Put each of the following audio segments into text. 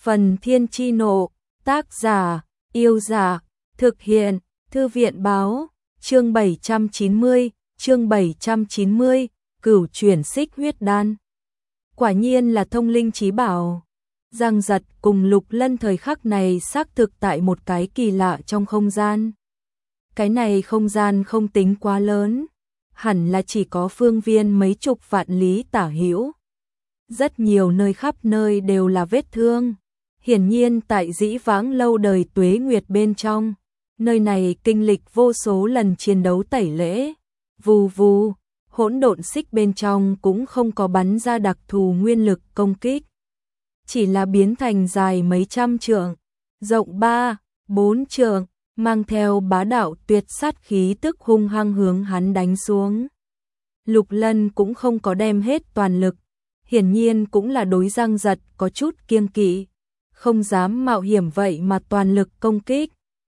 Phần Thiên Chi Nộ, tác giả, Yêu Giả, thực hiện, Thư viện Báo, chương 790, Cửu Chuyển Xích Huyết Đan. Quả nhiên là thông linh chí bảo. Giang Giật cùng Lục Lân thời khắc này xác thực tại một cái kỳ lạ trong không gian. Cái này không gian không tính quá lớn, hẳn là chỉ có phương viên mấy chục vạn lý tả hữu. Rất nhiều nơi khắp nơi đều là vết thương. Hiển nhiên tại dĩ vãng lâu đời tuế nguyệt bên trong, nơi này kinh lịch vô số lần chiến đấu tẩy lễ. Vù vù, hỗn độn xích bên trong cũng không có bắn ra đặc thù nguyên lực công kích. Chỉ là biến thành dài mấy trăm trượng, rộng 3-4 trượng, mang theo bá đạo tuyệt sát khí tức hung hăng hướng hắn đánh xuống. Lục Lân cũng không có đem hết toàn lực, hiển nhiên cũng là đối Giang Giật có chút kiêng kỵ, không dám mạo hiểm vậy mà toàn lực công kích.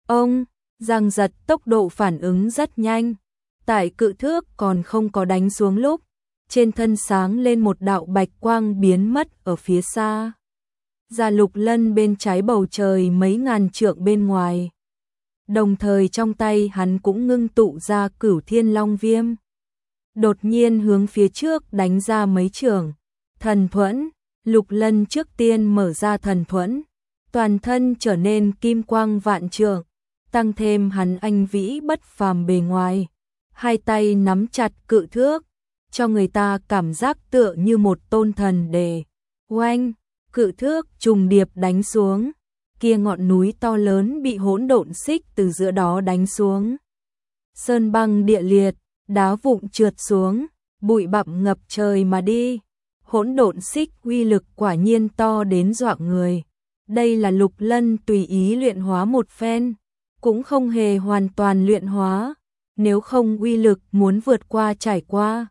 Giang Giật tốc độ phản ứng rất nhanh, tại cự thước còn không có đánh xuống lúc, trên thân sáng lên một đạo bạch quang biến mất ở phía xa. Ra Lục Lân bên trái bầu trời mấy ngàn trượng bên ngoài. Đồng thời trong tay hắn cũng ngưng tụ ra Cửu Thiên Long Viêm. Đột nhiên hướng phía trước đánh ra mấy trường. Thần thuẫn, Lục Lân trước tiên mở ra thần thuẫn, toàn thân trở nên kim quang vạn trượng, tăng thêm hắn anh vĩ bất phàm bề ngoài. Hai tay nắm chặt cự thước, cho người ta cảm giác tựa như một tôn thần đề. Oanh, cự thước trùng điệp đánh xuống, kia ngọn núi to lớn bị hỗn độn xích từ giữa đó đánh xuống. Sơn băng địa liệt, đá vụn trượt xuống, bụi bặm ngập trời mà đi. Hỗn độn xích uy lực quả nhiên to đến dọa người. Đây là Lục Lân tùy ý luyện hóa một phen, cũng không hề hoàn toàn luyện hóa, nếu không uy lực muốn vượt qua trải qua.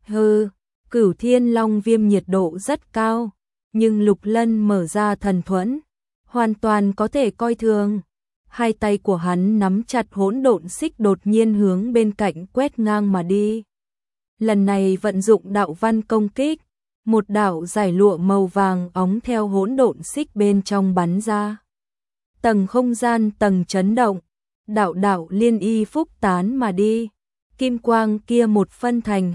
Cửu Thiên Long Viêm nhiệt độ rất cao, nhưng Lục Lân mở ra thần thuẫn, hoàn toàn có thể coi thường. Hai tay của hắn nắm chặt hỗn độn xích đột nhiên hướng bên cạnh quét ngang mà đi. Lần này vận dụng đạo văn công kích, một đạo giải lụa màu vàng óng theo hỗn độn xích bên trong bắn ra. Tầng không gian tầng chấn động, đạo đạo liên y phúc tán mà đi. Kim quang kia một phân thành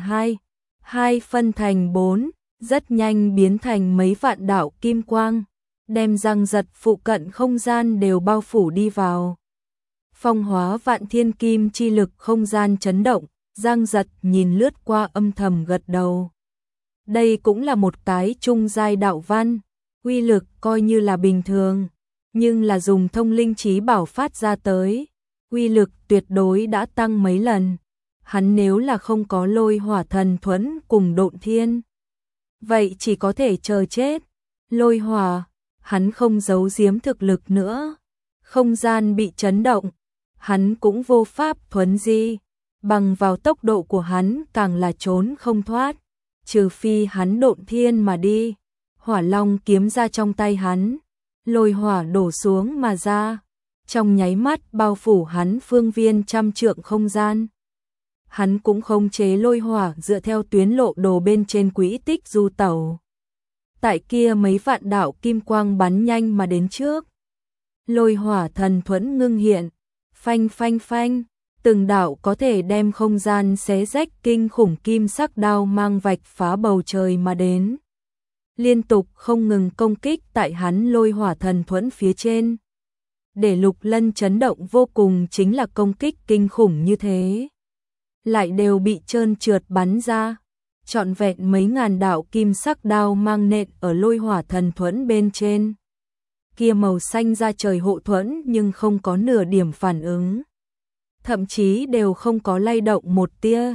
hai phân thành 4, rất nhanh biến thành mấy vạn đạo kim quang, đem Giang Giật phụ cận không gian đều bao phủ đi vào. Phong hóa vạn thiên kim chi lực không gian chấn động, Giang Giật nhìn lướt qua âm thầm gật đầu. Đây cũng là một cái trung giai đạo văn, uy lực coi như là bình thường, nhưng là dùng thông linh chí bảo phát ra tới, uy lực tuyệt đối đã tăng mấy lần. Hắn nếu là không có lôi hỏa thần thuẫn cùng độn thiên, vậy chỉ có thể chờ chết. Lôi hỏa, hắn không giấu giếm thực lực nữa. Không gian bị chấn động, hắn cũng vô pháp thuấn di, bằng vào tốc độ của hắn càng là trốn không thoát, trừ phi hắn độn thiên mà đi. Hỏa long kiếm ra trong tay hắn, lôi hỏa đổ xuống mà ra, trong nháy mắt bao phủ hắn phương viên trăm trượng không gian. Hắn cũng khống chế lôi hỏa dựa theo tuyến lộ đồ bên trên quỹ tích du tẩu. Tại kia mấy vạn đạo kim quang bắn nhanh mà đến trước. Lôi hỏa thần thuẫn ngưng hiện, phanh phanh phanh, từng đạo có thể đem không gian xé rách kinh khủng kim sắc đao mang vạch phá bầu trời mà đến. Liên tục không ngừng công kích tại hắn lôi hỏa thần thuẫn phía trên. Để Lục Lân chấn động vô cùng chính là công kích kinh khủng như thế, lại đều bị trơn trượt bắn ra. Trọn vẹn mấy ngàn đạo kim sắc đao mang nện ở lôi hỏa thần thuẫn bên trên. Kia màu xanh ra trời hộ thuẫn nhưng không có nửa điểm phản ứng, thậm chí đều không có lay động một tia.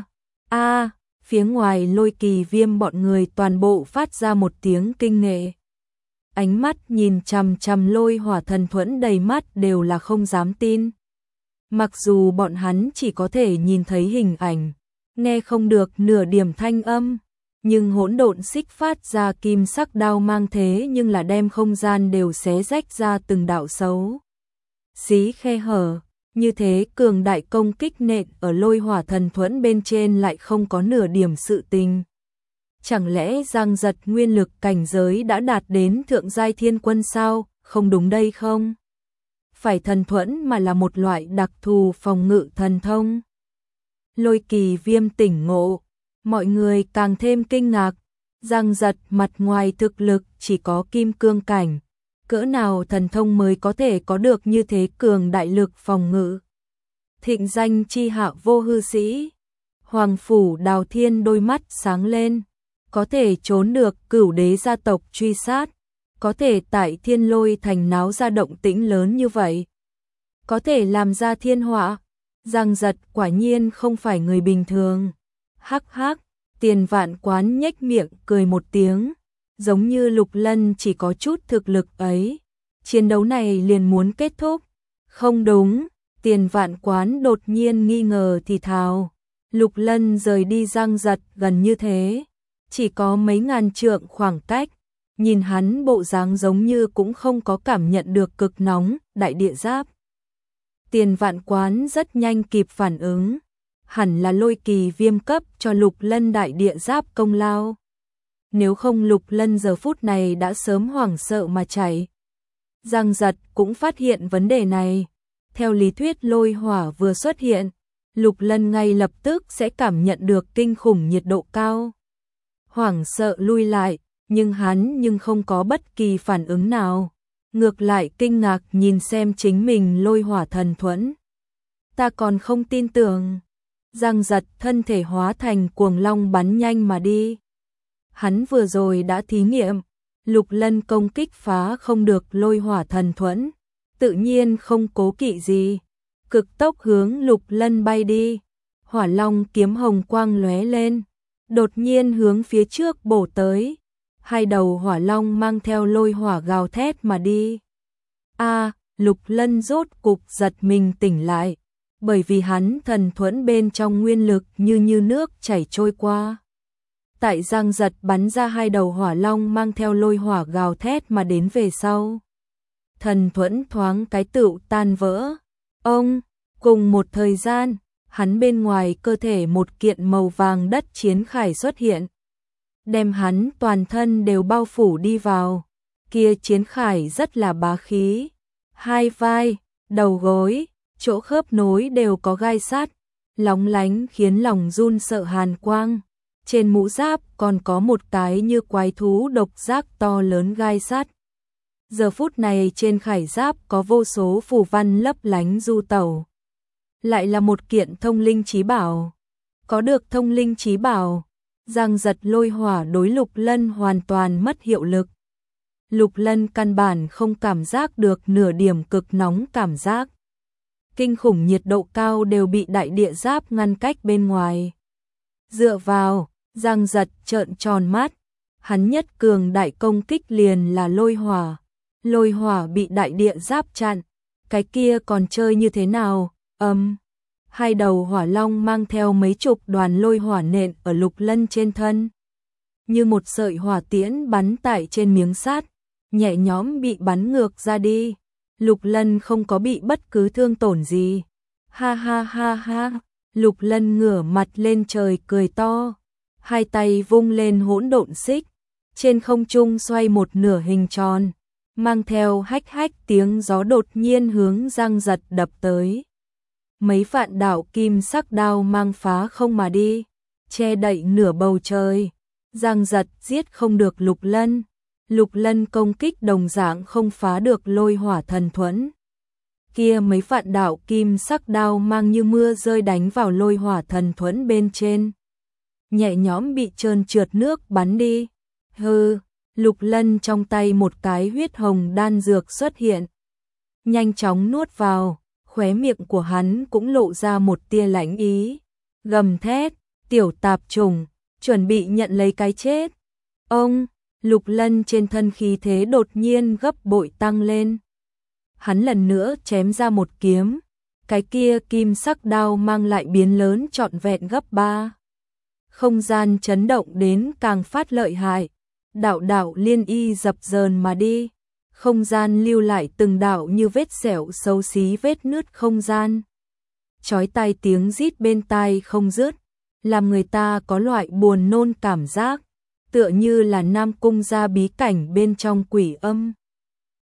Phía ngoài Lôi Kỳ Viêm bọn người toàn bộ phát ra một tiếng kinh nghệ. Ánh mắt nhìn chằm chằm lôi hỏa thần thuẫn đầy mắt đều là không dám tin. Mặc dù bọn hắn chỉ có thể nhìn thấy hình ảnh, nghe không được nửa điểm thanh âm, nhưng hỗn độn xích phát ra kim sắc đao mang thế nhưng là đem không gian đều xé rách ra từng đạo xấu xí khe hở. Như thế cường đại công kích nện ở lôi hỏa thần thuẫn bên trên lại không có nửa điểm sự tình. Chẳng lẽ Giang Giật nguyên lực cảnh giới đã đạt đến thượng giai thiên quân sao? không đúng đây không? Phải thần thuẫn mà là một loại đặc thù phòng ngự thần thông. Lôi Kỳ Viêm tỉnh ngộ, mọi người càng thêm kinh ngạc, Giang Giật mặt ngoài thực lực chỉ có kim cương cảnh, cỡ nào thần thông mới có thể có được như thế cường đại lực phòng ngự. Thịnh danh chi hạ vô hư sĩ, Hoàng phủ Đào Thiên đôi mắt sáng lên, có thể trốn được Cửu đế gia tộc truy sát, có thể tại Thiên Lôi thành náo ra động tĩnh lớn như vậy, có thể làm ra thiên họa. Giang Giật quả nhiên không phải người bình thường. Hắc hắc, Tiền Vạn Quán nhếch miệng cười một tiếng, giống như Lục Lân chỉ có chút thực lực ấy, chiến đấu này liền muốn kết thúc. Không đúng, Tiền Vạn Quán đột nhiên nghi ngờ thì thào. Lục Lân rời đi Giang Giật gần như thế, chỉ có mấy ngàn trượng khoảng cách, nhìn hắn bộ dáng giống như cũng không có cảm nhận được cực nóng đại địa giáp. Tiền Vạn Quán rất nhanh kịp phản ứng, hẳn là Lôi Kỳ Viêm cấp cho Lục Lân đại địa giáp công lao. Nếu không Lục Lân giờ phút này đã sớm hoảng sợ mà chạy. Giang Giật cũng phát hiện vấn đề này. Theo lý thuyết lôi hỏa vừa xuất hiện, Lục Lân ngay lập tức sẽ cảm nhận được kinh khủng nhiệt độ cao. Hoảng sợ lui lại, nhưng hắn không có bất kỳ phản ứng nào. Ngược lại kinh ngạc nhìn xem chính mình lôi hỏa thần thuẫn. Ta còn không tin tưởng. Giang Giật thân thể hóa thành cuồng long bắn nhanh mà đi. Hắn vừa rồi đã thí nghiệm, Lục Lân công kích phá không được lôi hỏa thần thuẫn, tự nhiên không cố kỵ gì, cực tốc hướng Lục Lân bay đi. Hỏa long kiếm hồng quang lóe lên, đột nhiên hướng phía trước bổ tới. Hai đầu hỏa long mang theo lôi hỏa gào thét mà đi. Lục Lân rốt cục giật mình tỉnh lại, bởi vì hắn thần thuẫn bên trong nguyên lực như nước chảy trôi qua. Tại Giang Giật bắn ra hai đầu hỏa long mang theo lôi hỏa gào thét mà đến về sau, thần thuẫn thoáng cái tựu tan vỡ. Cùng một thời gian, hắn bên ngoài cơ thể một kiện màu vàng đất chiến khải xuất hiện, đem hắn toàn thân đều bao phủ đi vào. Kia chiến khải rất là bá khí, hai vai, đầu gối, chỗ khớp nối đều có gai sắt, lóng lánh khiến lòng run sợ hàn quang. Trên mũ giáp còn có một cái như quái thú độc giác to lớn gai sắt. Giờ phút này trên khải giáp có vô số phù văn lấp lánh du tẩu. Lại là một kiện thông linh chí bảo. Có được thông linh chí bảo, Giang Giật lôi hỏa đối Lục Lân hoàn toàn mất hiệu lực. Lục Lân căn bản không cảm giác được nửa điểm cực nóng cảm giác. Kinh khủng nhiệt độ cao đều bị đại địa giáp ngăn cách bên ngoài. Dựa vào, Giang Giật trợn tròn mắt, hắn nhất cường đại công kích liền là lôi hỏa bị đại địa giáp chặn, cái kia còn chơi như thế nào? Hai đầu hỏa long mang theo mấy chục đoàn lôi hỏa nện ở Lục Lân trên thân, như một sợi hỏa tiễn bắn tại trên miếng sắt, nhẹ nhõm bị bắn ngược ra đi. Lục Lân không có bị bất cứ thương tổn gì. Ha ha ha ha, Lục Lân ngửa mặt lên trời cười to, hai tay vung lên hỗn độn xích, trên không trung xoay một nửa hình tròn, mang theo hách hách tiếng gió đột nhiên hướng Giang Giật đập tới. Mấy vạn đạo kim sắc đao mang phá không mà đi, che đậy nửa bầu trời. Giang Giật giết không được Lục Lân. Lục Lân công kích đồng dạng không phá được lôi hỏa thần thuẫn. Kia mấy vạn đạo kim sắc đao mang như mưa rơi đánh vào lôi hỏa thần thuẫn bên trên, nhẹ nhõm bị trơn trượt nước bắn đi. Lục Lân trong tay một cái huyết hồng đan dược xuất hiện, nhanh chóng nuốt vào, khóe miệng của hắn cũng lộ ra một tia lãnh ý, gầm thét, tiểu tạp trùng, chuẩn bị nhận lấy cái chết. Lục Lân trên thân khí thế đột nhiên gấp bội tăng lên. Hắn lần nữa chém ra một kiếm, cái kia kim sắc đao mang lại biến lớn trọn vẹn gấp 3. Không gian chấn động đến càng phát lợi hại, đạo đạo liên y dập dờn mà đi, không gian lưu lại từng đạo như vết sẹo xấu xí vết nứt không gian. Chói tai tiếng rít bên tai không dứt, làm người ta có loại buồn nôn cảm giác, tựa như là Nam Cung gia bí cảnh bên trong quỷ âm.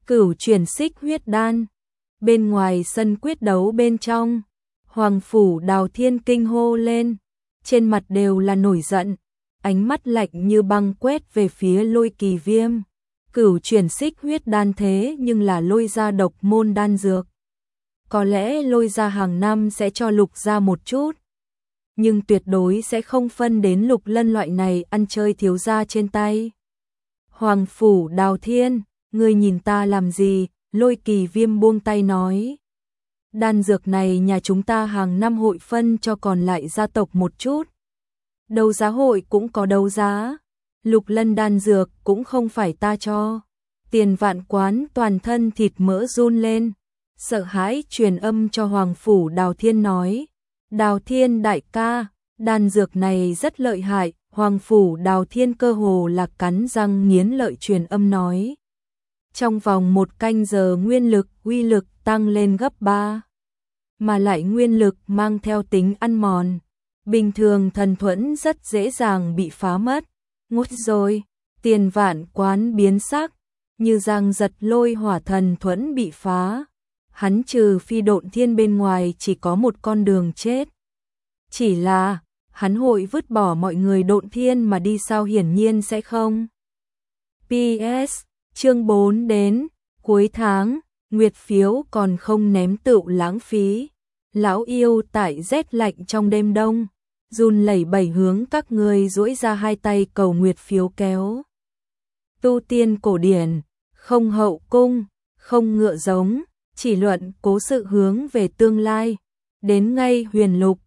Cửu chuyển xích huyết đan. Bên ngoài sân quyết đấu bên trong, Hoàng phủ Đào Thiên kinh hô lên, trên mặt đều là nổi giận, ánh mắt lạnh như băng quét về phía Lôi Kỳ Viêm. Cửu chuyển xích huyết đan thế nhưng là Lôi gia độc môn đan dược. Có lẽ Lôi gia hàng năm sẽ cho Lục gia một chút, nhưng tuyệt đối sẽ không phân đến Lục Lân loại này ăn chơi thiếu gia trên tay. Hoàng phủ Đào Thiên, ngươi nhìn ta làm gì? Lôi Kỳ Viêm buông tay nói. Đan dược này nhà chúng ta hàng năm hội phân cho còn lại gia tộc một chút. Đấu giá hội cũng có đấu giá. Lục Lân đan dược cũng không phải ta cho. Tiền Vạn Quán toàn thân thịt mỡ run lên, sợ hãi truyền âm cho Hoàng phủ Đào Thiên nói. Đào Thiên đại ca, đan dược này rất lợi hại. Hoàng phủ Đào Thiên cơ hồ là cắn răng nghiến lợi truyền âm nói. Trong vòng 1 canh giờ nguyên lực, uy lực tăng lên gấp 3. Mà lại nguyên lực mang theo tính ăn mòn. Bình thường thần thuẫn rất dễ dàng bị phá mất. Ngút rồi, Tiền Vạn Quán biến sắc, như giang giật lôi hỏa thần thuẫn bị phá. Hắn trừ phi độn thiên bên ngoài chỉ có một con đường chết. Chỉ là, hắn hội vứt bỏ mọi người độn thiên mà đi sao hiển nhiên sẽ không. PS, chương 4 đến, cuối tháng, nguyệt phiếu còn không ném tựu lãng phí. Lão yêu tại rét lạnh trong đêm đông, run lẩy bẩy hướng các người duỗi ra 2 tay cầu nguyệt phiếu kéo. Tu tiên cổ điển, không hậu cung, không ngựa giống, chỉ luận cố sự hướng về tương lai. Đến ngay huyền lục,